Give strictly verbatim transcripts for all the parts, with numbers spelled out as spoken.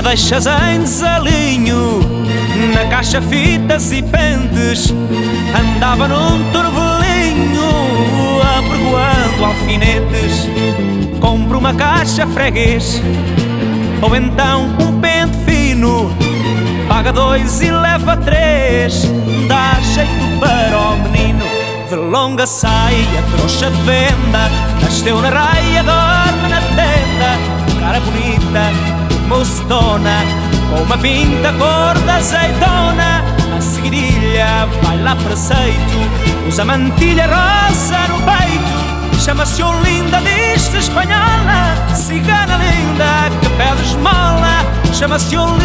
deixas em desalinho, na caixa fitas e pentes. Andava num turvelinho, apregoando alfinetes. Compro uma caixa freguês, ou então um pente fino. Paga dois e leva três, dá jeito para o menino. De longa saia, trouxa de venda, nasceu na raia, dorme na tenda. Cara bonita, mocetona, com uma pinta cor de azeitona. A seguidilha vai lá preceito, usa mantilha rosa no peito. Chama-se Olinda, diz-se espanhola, cigana linda que pede esmola. Chama-se Olinda,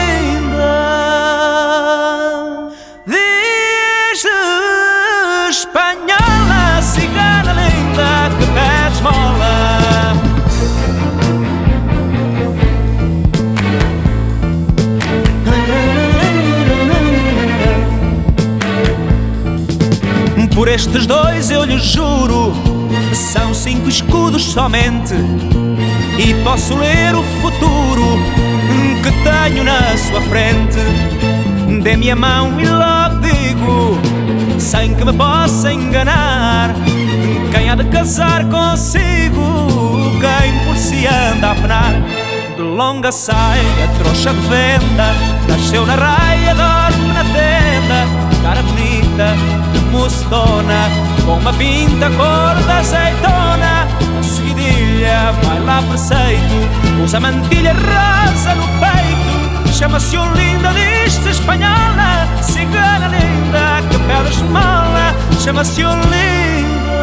diz-se espanhola, cigana linda que pede esmola. Por estes dois eu lhe juro, são cinco escudos somente, e posso ler o futuro que tenho na sua frente. Dê-me a mão e logo digo, sem que me possa enganar, quem há de casar consigo, quem por si anda a penar. De longa saia, trouxa de venda, nasceu na raia, dorme na tenda. Cara bonita, mocetona, com uma pinta cor de azeitona. A seguidilha vai lá preceito, usa mantilha rosa no peito. Chama-se Olinda, diz-se espanhola, cigana linda que pede esmola. Chama-se Olinda,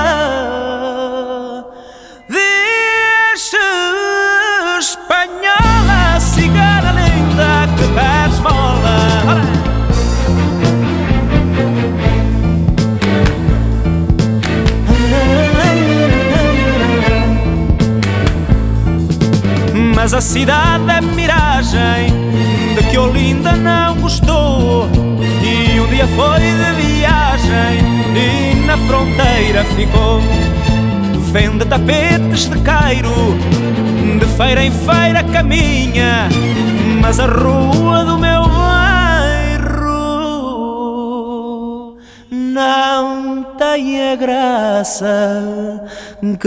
diz-se espanhola, cigana linda que pede esmola. Mas a cidade é miragem de que Olinda não gostou, e um dia foi de viagem e na fronteira ficou. Vende tapetes de Cairo, de feira em feira caminha, mas a rua do meu bairro não tem a graça que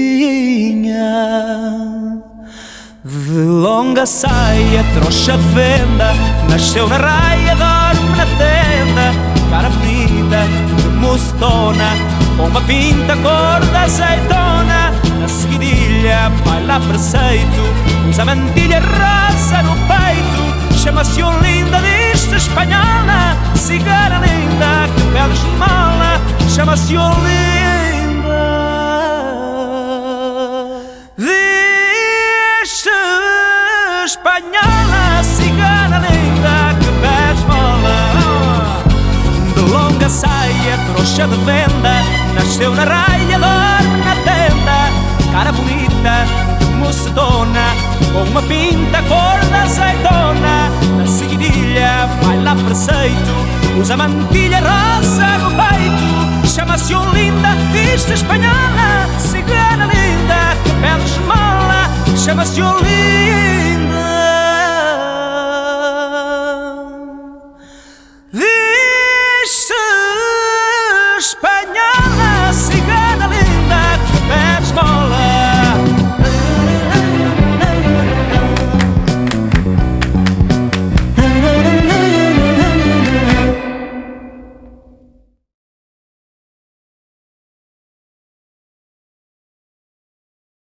tinha. De longa saia, trouxa de venda, nasceu na raia, dorme na tenda. Cara bonita, mocetona, com uma pinta cor de azeitona. A seguidilha vai lá preceito, usa mantilha rosa no peito. Chama-se Olinda, diz-se espanhola, cigana linda que pede esmola. Chama-se Olinda, espanhola, cigana linda que pede esmola. De longa saia, trouxa de venda, nasceu na raia, dorme na tenda. Cara bonita, mocetona, com uma pinta cor de azeitona. Na seguidilha vai lá preceito, usa mantilha rosa no peito. Chama-se Olinda, diz-se espanhola, cigana linda que pede esmola. Chama-se Olinda,